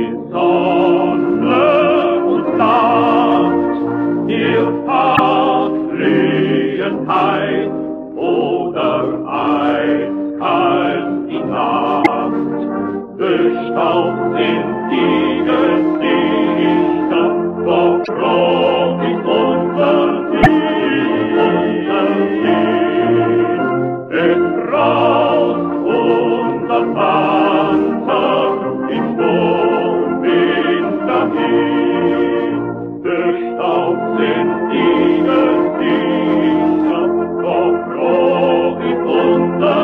Sonne und Nacht, ihr Verfliehenheit oder eiskalt die Nacht, bestaubt sind die Gesichter, doch froh ist unser Ziel. Es braust unser Panzer im Sturmwind dahin, bestaubt sind die Gesichter, doch froh ist unser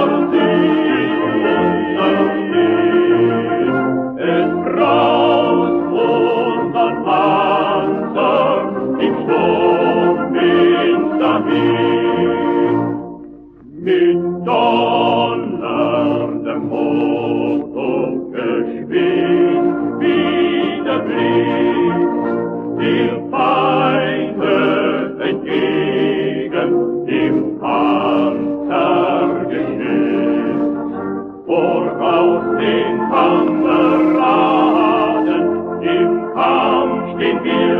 Ziel. Es braust unser Panzer im Sturmwind dahin, mit donnerndem Motor geschwind wie der Blitz, wir Feinde entgegen im Panzergeschütz. Voraus den Kameraden, im Kampf stehen wir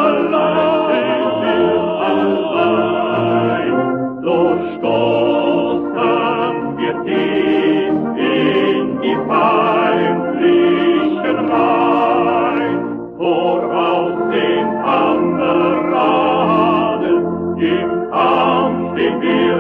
allein, so stoßen wir tief in die feindlichen Reihen. Voraus den Kameraden, im Kampf stehen wir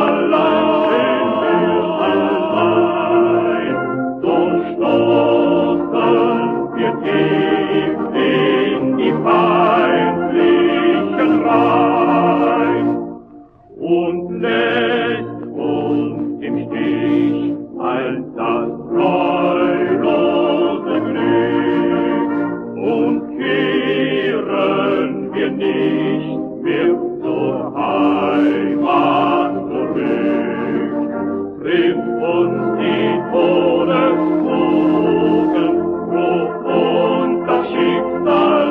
allein, so stoßen wir tief in die feindlichen Reihen und lässt uns im Stich als das treulose Glück, und kehren wir nicht mehr zur Heimat zurück. Trifft uns die Todeswogen, ruf uns das Schicksal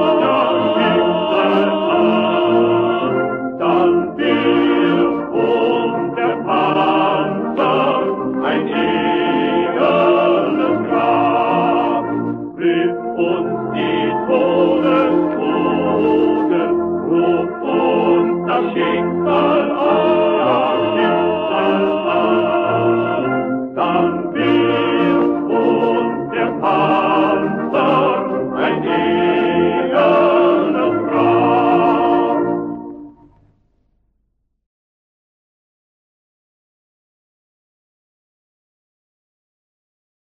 an, dann wirft uns der Panzer ein ehernes Grab. Trifft uns die Todeswogen, ruf uns das Schicksal